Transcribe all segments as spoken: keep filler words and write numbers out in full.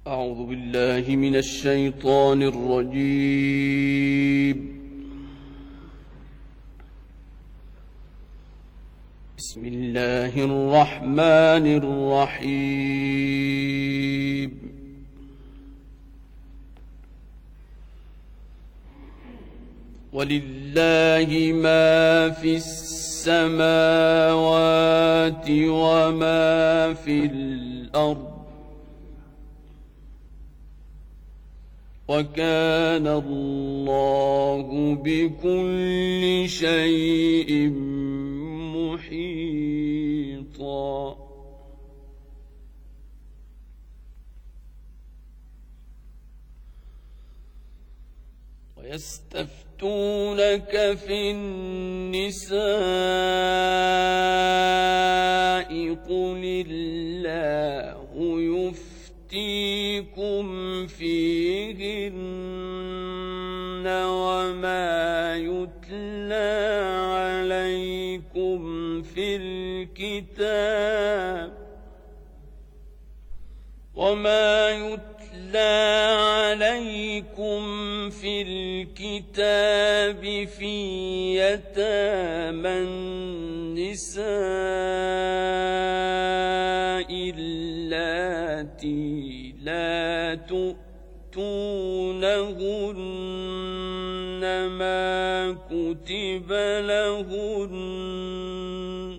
أعوذ بالله من الشيطان الرجيم. بسم الله الرحمن الرحيم. ولله ما في السماوات وما في الأرض وكان الله بكل شيء محيطا. ويستفتونك في النساء قل الله يفتيكم فيهن وما يتلى عليكم في الكتاب وما يتلى عليكم في الكتاب في يتامى النساء اللاتي لا تؤتونهن ما كتب لهن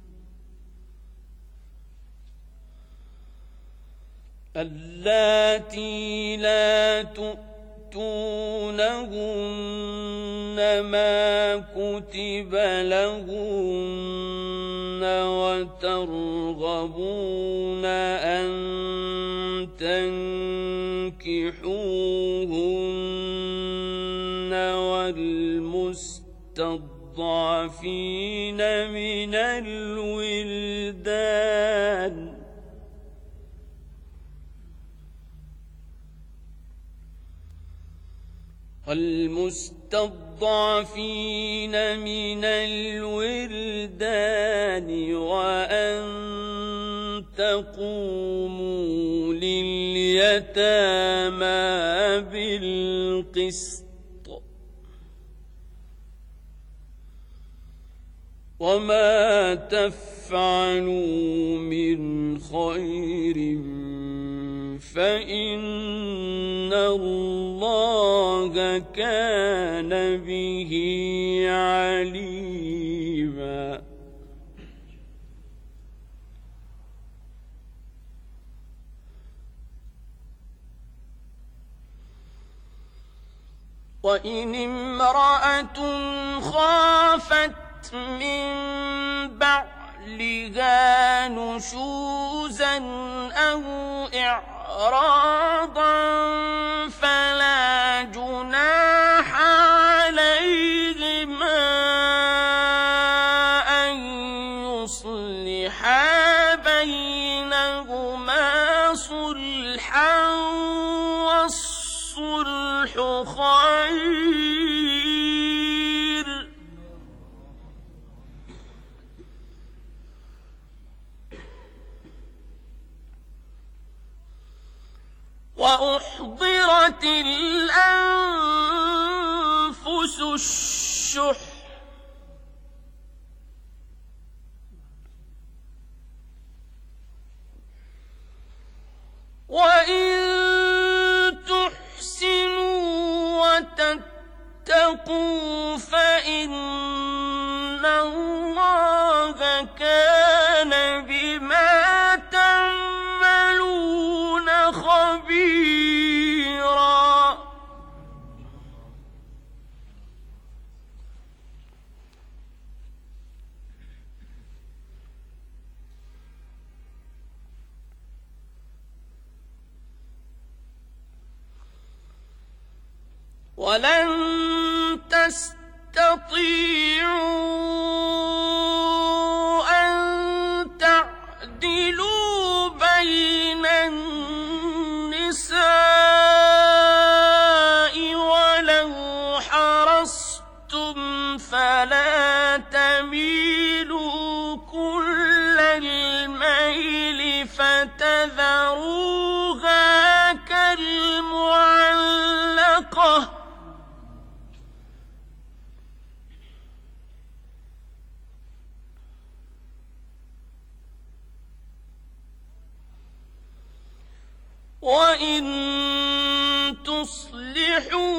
اللاتي لا تؤتونهن ما كتب لهن وترغبون أن تنكحوهن والمستضعفين من الولدان والمستضعفين من الولدان وأن تقوموا لليتامى بالقسط وما تفعلوا من خير فإن الله كان به عليما. وإن امرأة خافت من بعلها نشوزا أو إعراضا فلا جناح عليهما أن يصلحا بينهما صلحا والصلح خير. وأحضرت الأنفس الشح وإن تحسنوا وتتقوا فإن الله كان بما تعملون خبيرا. ولن تستطيعوا أن تعدلوا بين النساء ولو حرصتم فلا تميلوا كل الميل فتذروها وإن تصلحوا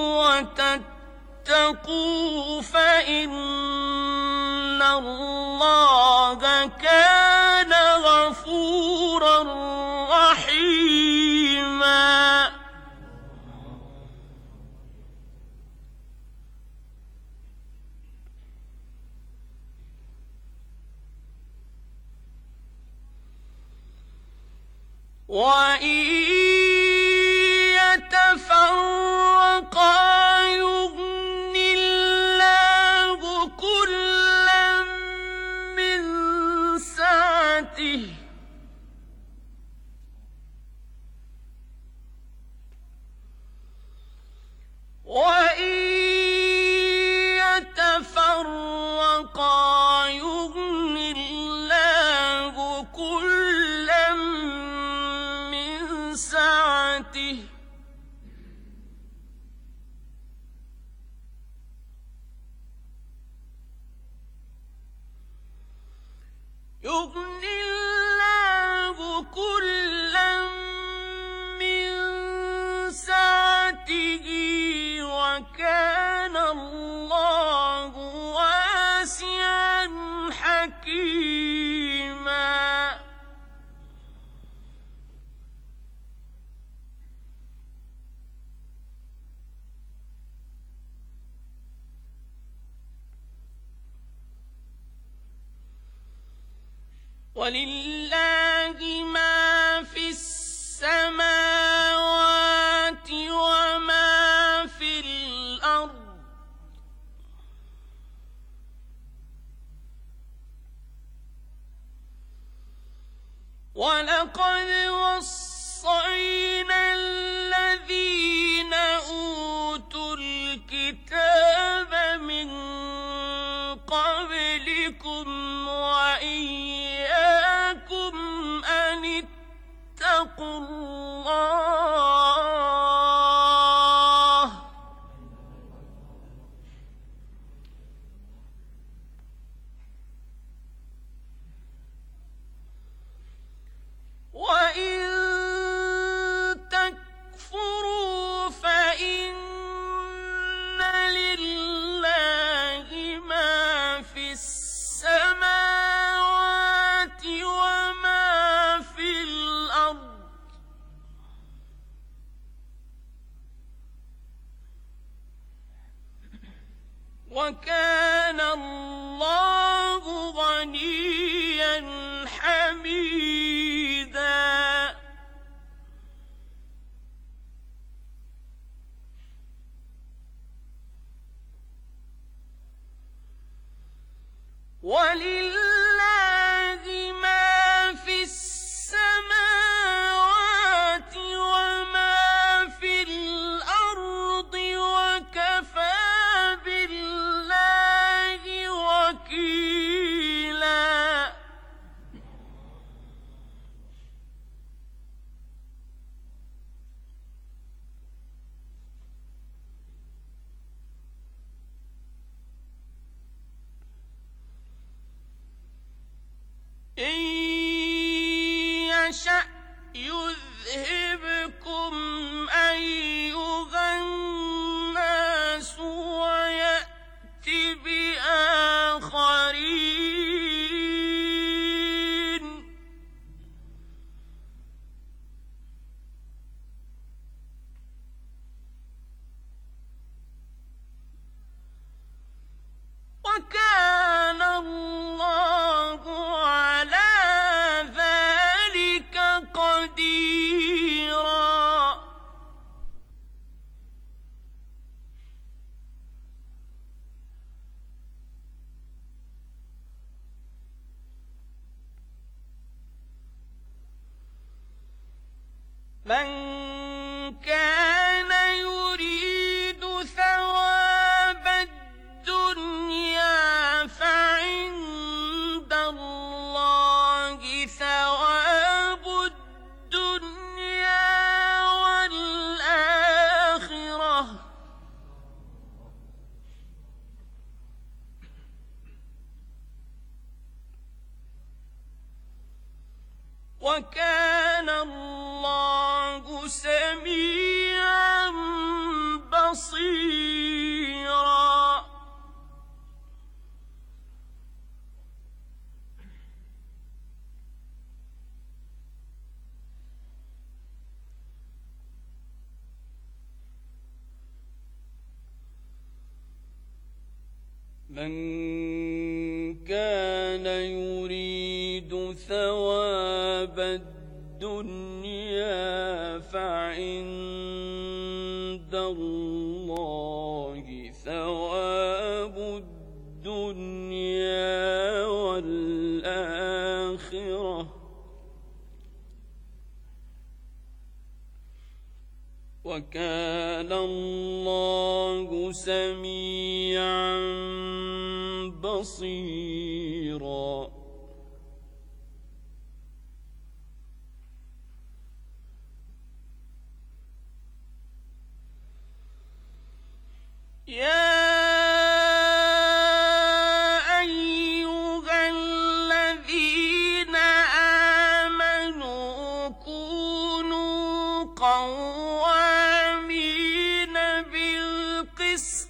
وتتقوا فإن الله كان غفورا رحيما. وَإِن يَتَفَرَّقَا يُغْنِ اللَّهُ كُلًّا مِّن سَعَتِهِ ۚ وَإِن يَتَفَرَّقَا يُغْنِ اللَّهُ كُلًّا مِّن سَعَتِهِ ۚ يُغْنِ اللَّهُ كُلًّا مِّن سَعَتِهِ ۚ وَكَانَ اللَّهُ وَاسِعًا حَكِيمًا. وَلِلَّهِ مَا فِي السَّمَاوَاتِ وَمَا فِي الْأَرْضِ ۚ وَلَقَدْ وَصَّيْنَا الَّذِينَ أُوتُوا الْكِتَابَ مِن قَبْلِكُمْ وَإِيَّاكُمْ أَنِ اتَّقُوا اللَّهَ ۚ وَإِن تَكْفُرُوا فَإِنَّ لِلَّهِ مَا فِي السَّمَاوَاتِ وَمَا فِي الْأَرْضِ ۚ وَكَانَ اللَّهُ غَنِيًّا حَمِيدًا. وَلِلَّهِ مَا فِي السَّمَاوَاتِ وَمَا فِي الْأَرْضِ ۚ وَكَفَىٰ بِاللَّهِ وَكِيلًا. إِن يَشَأْ يُذْهِبْكُمْ أَيُّهَا النَّاسُ وَيَأْتِ بِآخَرِينَ. وَكَانَ اللَّهُ عَلَىٰ ذَٰلِكَ قَدِيرًا. مَن كَانَ يُرِيدُ ثَوَابَ الدُّنْيَا فَعِندَ اللَّهِ ثَوَابُ الدُّنْيَا وَالْآخِرَةِ ۚ وَكَانَ اللَّهُ سميعا بصيرا. من كان يريد ثواب الدنيا فعند الله ثواب الدنيا والآخرة وكان الله سميعا بصيرا. يا أيها الذين آمنوا كونوا قوامين بالقسط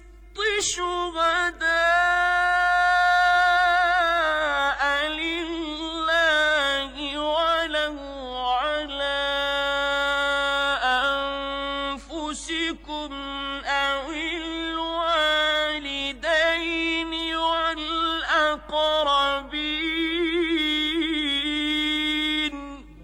شهداء لله ولو على أنفسكم أو الوالدين والأقربين.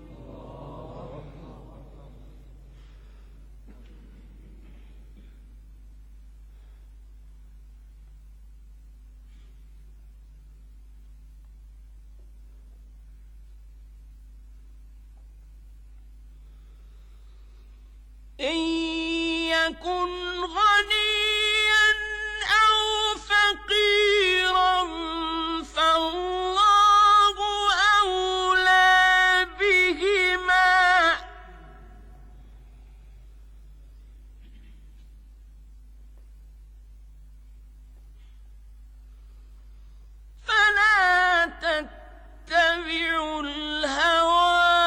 إن يكن غنيا أو فقيرا فالله أولى بهما فلا تتبعوا الهوى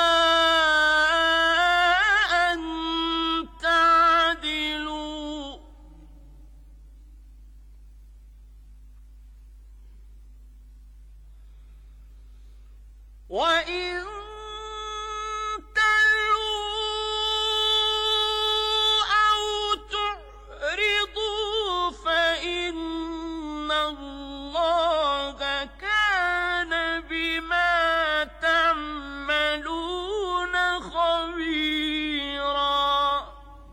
وإن تلووا أو تعرضوا فإن الله كان بما تعملون خبيرا.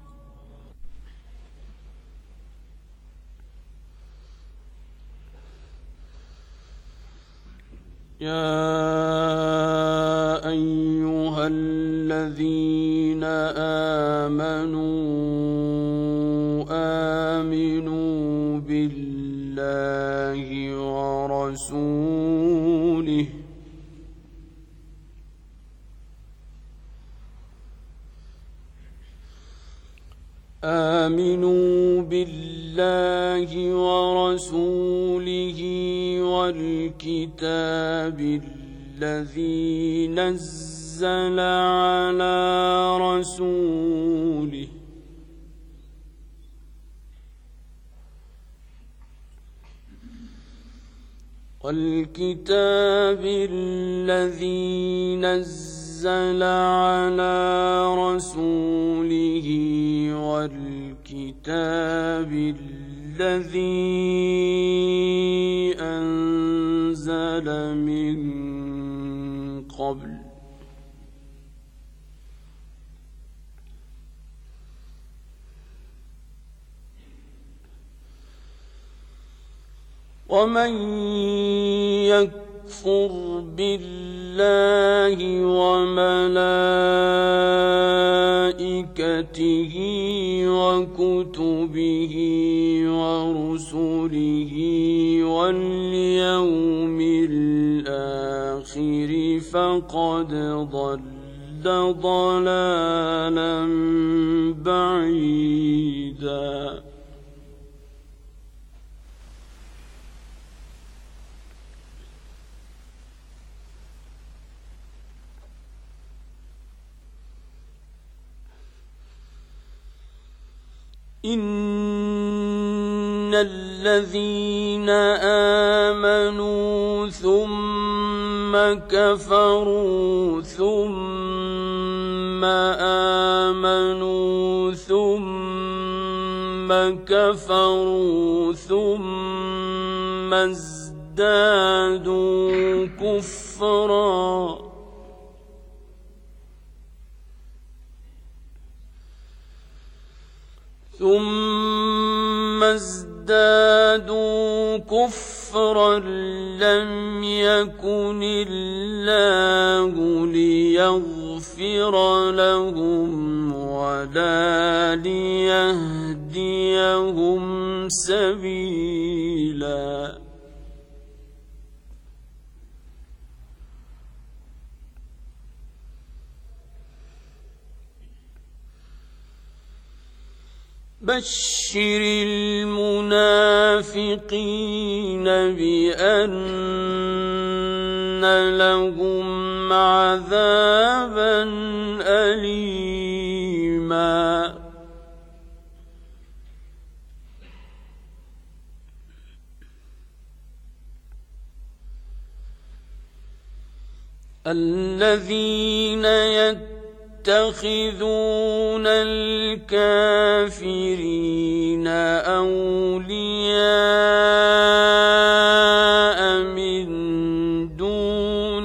يا أيها الذين آمنوا آمنوا بالله ورسوله آمنوا بالله ورسوله والكتاب الذي نزل على رسوله والكتاب الذي نزل على رسوله والكتاب الذي أنزل من قبل ومن يكفر بالله وملائكته وكتبه ورسله واليوم الآخر فقد ضل ضلالا بعيدا. إن الذين آمنوا ثم كفروا ثم آمنوا ثم كفروا ثم ازدادوا كفرا ثم ازدادوا كفرا لم يكن الله ليغفر لهم ولا ليهديهم سبيلا بشر المنافقين بأن لهم عذابا أليما الذين يتقون يتخذون الكافرين أولياء من دون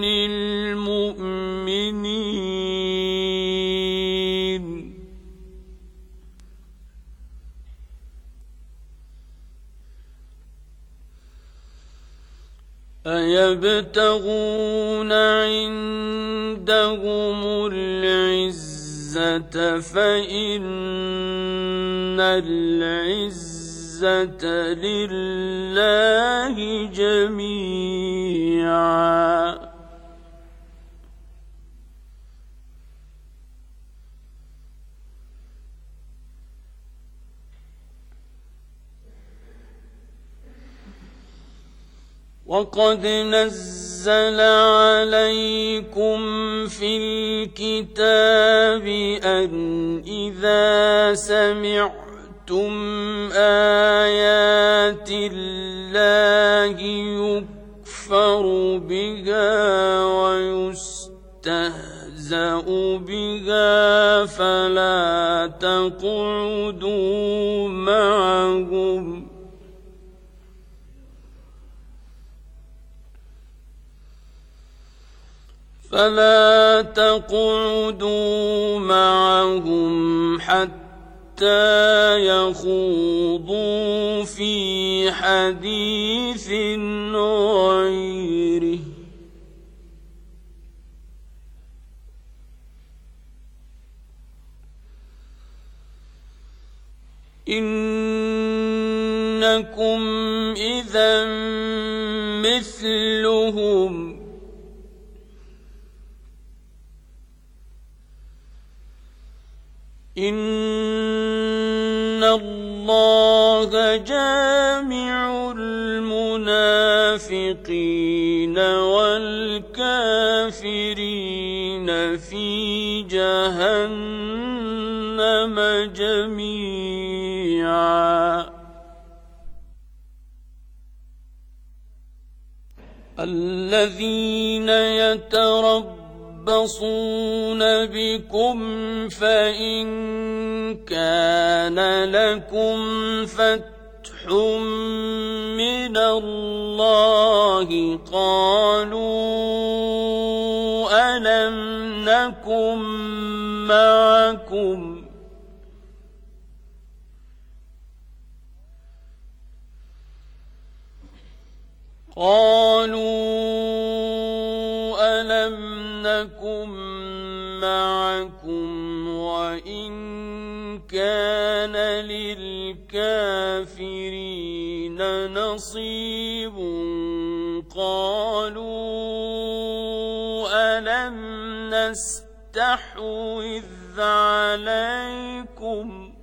المؤمنين أيبتغون عندهم العزة فإن العزة لله جميعا وقد نزل عليكم في الكتاب أن إذا سمعتم آيات الله يكفر بها ويستهزأ بها فلا تقعدوا معهم فلا تقعدوا معهم حتى يخوضوا في حديث غيره إنكم إذا مثلهم إن الله جامع المنافقين والكافرين في جهنم جميعا الذين يتربصون يتربصون بكم فإن كان لكم فتح من الله قالوا ألم نكن معكم قالوا ألم نكن معكم وإن كان للكافرين نصيب قالوا ألم نستحوذ عليكم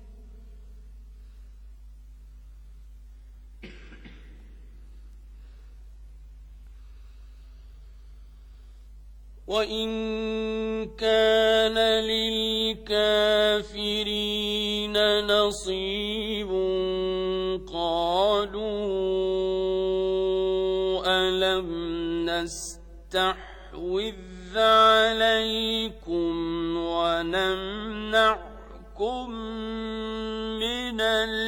وإن كان للكافرين نصيب قالوا ألم نستحوذ عليكم ونمنعكم من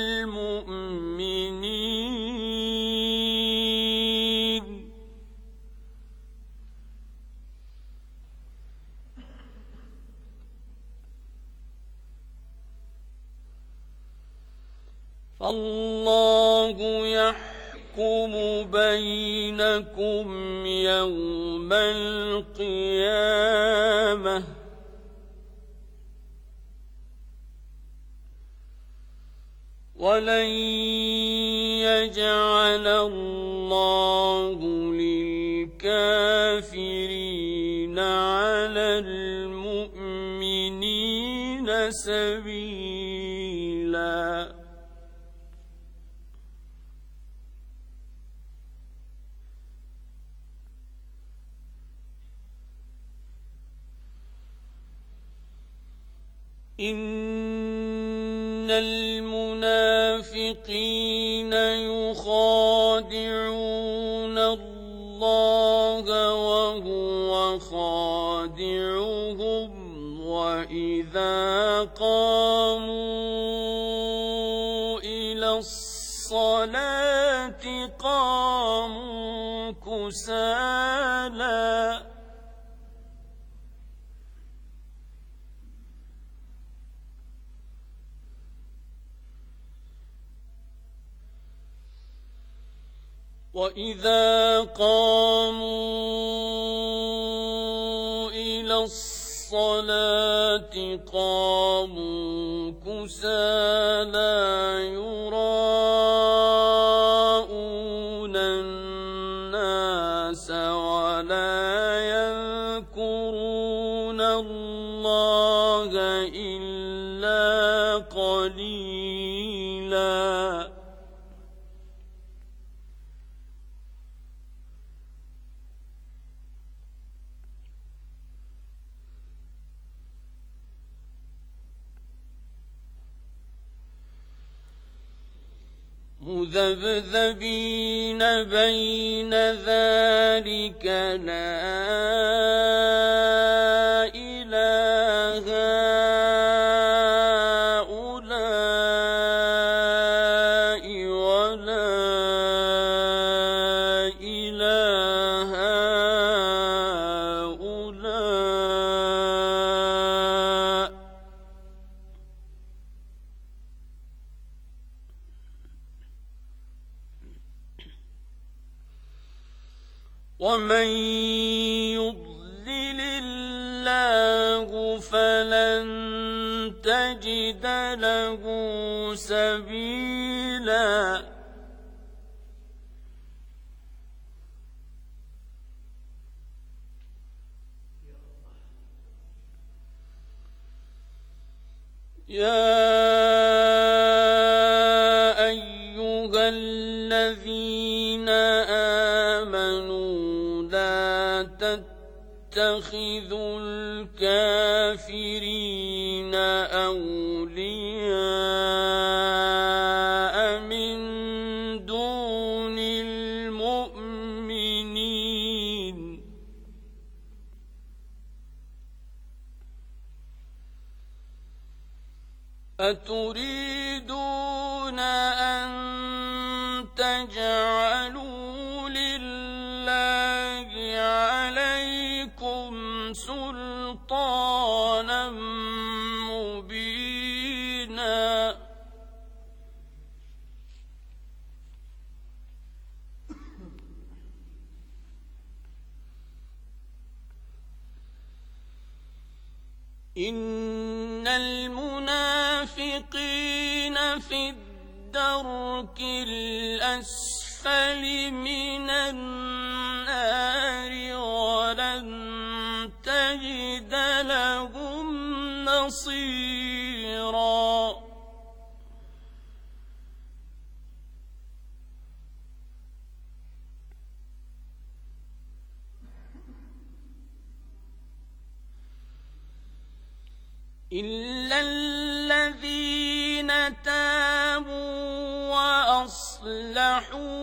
المؤمنين فالله يحكم بينكم يوم القيامة ولن يجعل الله للكافرين على المؤمنين سبيلا. إن المنافقين يخادعون الله وهو خادعهم وإذا قاموا إلى الصلاة قاموا كسالى وإذا قاموا إلى الصلاة قاموا كسالى يراءون الناس ولا يذكرون الله إلا قليلا. مذبذبين بين ذلك لا إله هؤلاء ولا إله هؤلاء ومن يضلل الله فلن تجد له سبيلا. يا أيها الذين آمنوا لا تتخذوا الكافرين أولياء من دون المؤمنين أتريدون أن تجعلوا لله عليكم سلطانا مبينا. إن المنافقين في الدرك الأسفل من النار ولن تجد لهم نصيرا. إلا الذين تابوا وأصلحوا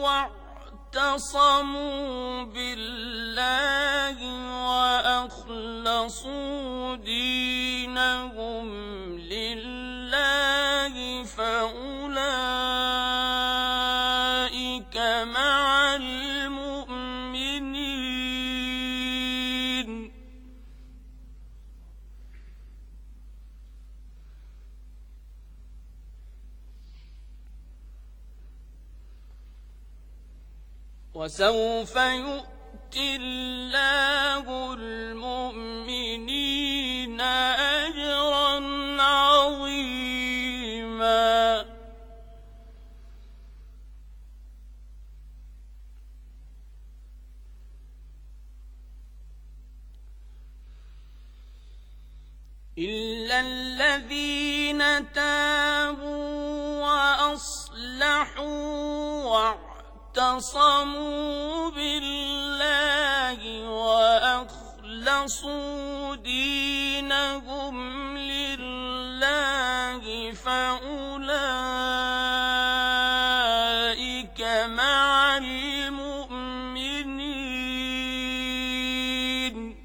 واعتصموا بالله وأخلصوا دينهم لله فأولئك مع المؤمنين وسوف يؤتي الله المؤمنين أجرا عظيما إلا الذين تابوا وأصلحوا واعتصموا بالله وأخلصوا دينهم لله فأولئك مع المؤمنين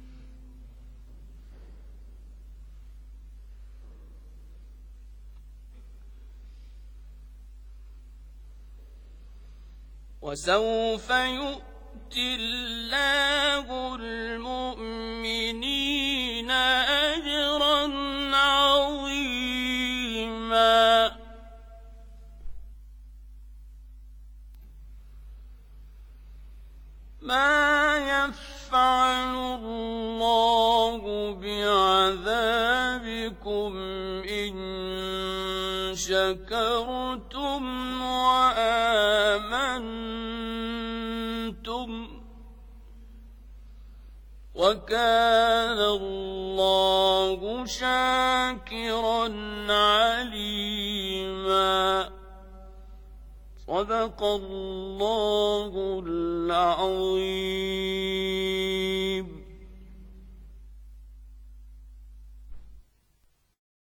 وسوف يؤتي الله المؤمنين أجرا عظيما ما يفعل الله بعذابكم إن شكرتم وآمنتم وكان الله شاكرا عليما صدق الله العظيم.